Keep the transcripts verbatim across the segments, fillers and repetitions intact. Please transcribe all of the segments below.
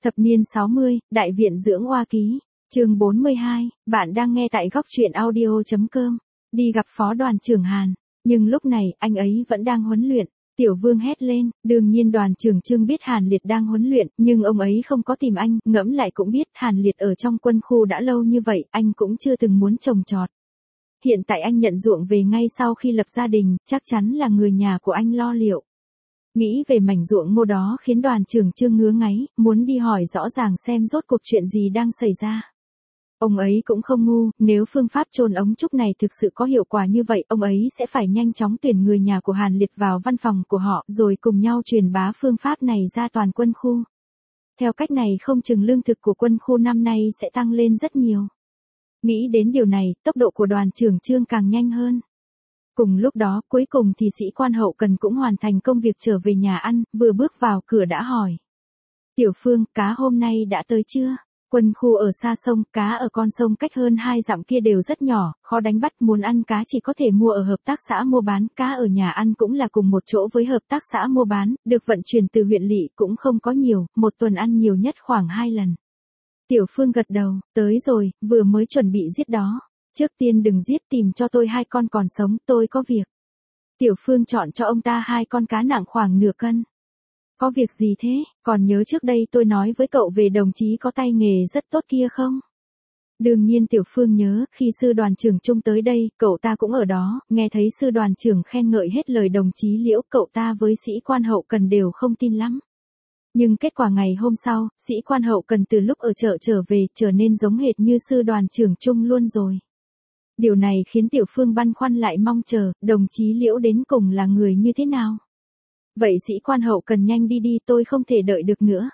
Thập niên sáu mươi, Đại viện dưỡng oa ký, chương bốn mươi hai, bạn đang nghe tại góc truyện audio.com, đi gặp phó đoàn trưởng Hàn, nhưng lúc này anh ấy vẫn đang huấn luyện. Tiểu Vương hét lên, đương nhiên đoàn trưởng Trương biết Hàn Liệt đang huấn luyện, nhưng ông ấy không có tìm anh, ngẫm lại cũng biết Hàn Liệt ở trong quân khu đã lâu như vậy, anh cũng chưa từng muốn trồng trọt. Hiện tại anh nhận ruộng về ngay sau khi lập gia đình, chắc chắn là người nhà của anh lo liệu. Nghĩ về mảnh ruộng ngô đó khiến đoàn trưởng Trương ngứa ngáy, muốn đi hỏi rõ ràng xem rốt cuộc chuyện gì đang xảy ra. Ông ấy cũng không ngu, nếu phương pháp chôn ống trúc này thực sự có hiệu quả như vậy, ông ấy sẽ phải nhanh chóng tuyển người nhà của Hàn Liệt vào văn phòng của họ, rồi cùng nhau truyền bá phương pháp này ra toàn quân khu. Theo cách này không chừng lương thực của quân khu năm nay sẽ tăng lên rất nhiều. Nghĩ đến điều này, tốc độ của đoàn trưởng Trương càng nhanh hơn. Cùng lúc đó, cuối cùng thì sĩ quan hậu cần cũng hoàn thành công việc trở về nhà ăn, vừa bước vào cửa đã hỏi. Tiểu Phương, cá hôm nay đã tới chưa? Quân khu ở xa sông, cá ở con sông cách hơn hai dặm kia đều rất nhỏ, khó đánh bắt, muốn ăn cá chỉ có thể mua ở hợp tác xã mua bán, cá ở nhà ăn cũng là cùng một chỗ với hợp tác xã mua bán, được vận chuyển từ huyện lỵ cũng không có nhiều, một tuần ăn nhiều nhất khoảng hai lần. Tiểu Phương gật đầu, tới rồi, vừa mới chuẩn bị giết đó. Trước tiên đừng giết, tìm cho tôi hai con còn sống, tôi có việc. Tiểu Phương chọn cho ông ta hai con cá nặng khoảng nửa cân. Có việc gì thế, còn nhớ trước đây tôi nói với cậu về đồng chí có tay nghề rất tốt kia không? Đương nhiên Tiểu Phương nhớ, khi sư đoàn trưởng Trung tới đây, cậu ta cũng ở đó, nghe thấy sư đoàn trưởng khen ngợi hết lời đồng chí Liễu, cậu ta với sĩ quan hậu cần đều không tin lắm. Nhưng kết quả ngày hôm sau, sĩ quan hậu cần từ lúc ở chợ trở về, trở nên giống hệt như sư đoàn trưởng Trung luôn rồi. Điều này khiến Tiểu Phương băn khoăn lại mong chờ, đồng chí Liễu đến cùng là người như thế nào? Vậy sĩ quan hậu cần nhanh đi đi, tôi không thể đợi được nữa.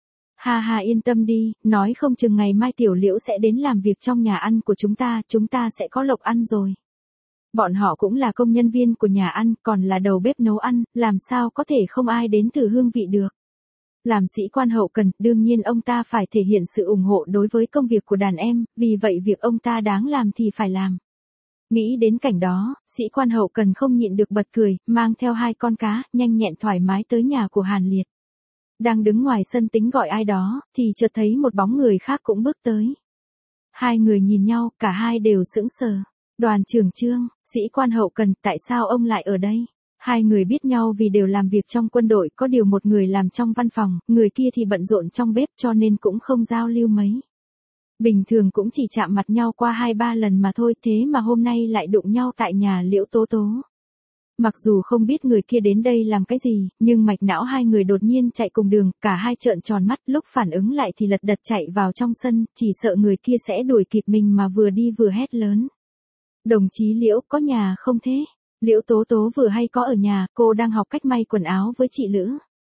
Ha ha, yên tâm đi, nói không chừng ngày mai Tiểu Liễu sẽ đến làm việc trong nhà ăn của chúng ta, chúng ta sẽ có lộc ăn rồi. Bọn họ cũng là công nhân viên của nhà ăn, còn là đầu bếp nấu ăn, làm sao có thể không ai đến thử hương vị được. Làm sĩ quan hậu cần, đương nhiên ông ta phải thể hiện sự ủng hộ đối với công việc của đàn em, vì vậy việc ông ta đáng làm thì phải làm. Nghĩ đến cảnh đó, sĩ quan hậu cần không nhịn được bật cười, mang theo hai con cá, nhanh nhẹn thoải mái tới nhà của Hàn Liệt. Đang đứng ngoài sân tính gọi ai đó, thì chợt thấy một bóng người khác cũng bước tới. Hai người nhìn nhau, cả hai đều sững sờ. Đoàn trưởng Trương, sĩ quan hậu cần, tại sao ông lại ở đây? Hai người biết nhau vì đều làm việc trong quân đội, có điều một người làm trong văn phòng, người kia thì bận rộn trong bếp cho nên cũng không giao lưu mấy. Bình thường cũng chỉ chạm mặt nhau qua hai ba lần mà thôi, thế mà hôm nay lại đụng nhau tại nhà Liễu Tố Tố. Mặc dù không biết người kia đến đây làm cái gì, nhưng mạch não hai người đột nhiên chạy cùng đường, cả hai trợn tròn mắt, lúc phản ứng lại thì lật đật chạy vào trong sân, chỉ sợ người kia sẽ đuổi kịp mình mà vừa đi vừa hét lớn. Đồng chí Liễu, có nhà không thế? Liễu Tố Tố vừa hay có ở nhà, cô đang học cách may quần áo với chị Lữ.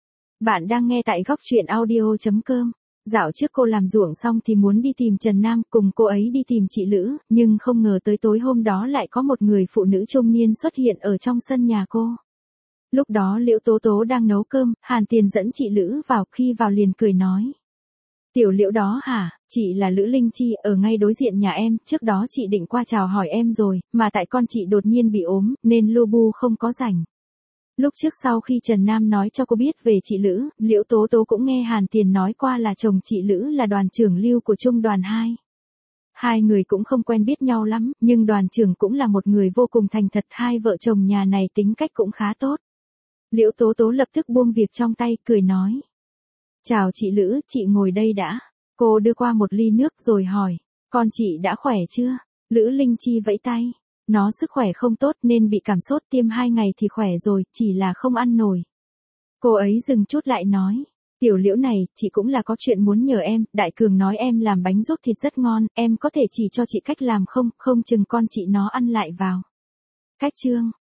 Bạn đang nghe tại góc truyện audio.com. Dạo trước cô làm ruộng xong thì muốn đi tìm Trần Nam, cùng cô ấy đi tìm chị Lữ, nhưng không ngờ tới tối hôm đó lại có một người phụ nữ trung niên xuất hiện ở trong sân nhà cô. Lúc đó Liễu Tố Tố đang nấu cơm, Hàn Tiền dẫn chị Lữ vào, khi vào liền cười nói. Tiểu Liễu đó hả, chị là Lữ Linh Chi, ở ngay đối diện nhà em, trước đó chị định qua chào hỏi em rồi, mà tại con chị đột nhiên bị ốm, nên lu bu không có rảnh. Lúc trước sau khi Trần Nam nói cho cô biết về chị Lữ, Liễu Tố Tố cũng nghe Hàn Tiền nói qua là chồng chị Lữ là đoàn trưởng Lưu của Trung đoàn hai. Hai người cũng không quen biết nhau lắm, nhưng đoàn trưởng cũng là một người vô cùng thành thật, hai vợ chồng nhà này tính cách cũng khá tốt. Liễu Tố Tố lập tức buông việc trong tay, cười nói. Chào chị Lữ, chị ngồi đây đã. Cô đưa qua một ly nước rồi hỏi, con chị đã khỏe chưa? Lữ Linh Chi vẫy tay. Nó sức khỏe không tốt nên bị cảm sốt, tiêm hai ngày thì khỏe rồi, chỉ là không ăn nổi. Cô ấy dừng chút lại nói, Tiểu Liễu này, chị cũng là có chuyện muốn nhờ em, Đại Cường nói em làm bánh ruốc thịt rất ngon, em có thể chỉ cho chị cách làm không, không chừng con chị nó ăn lại vào. Cách chương,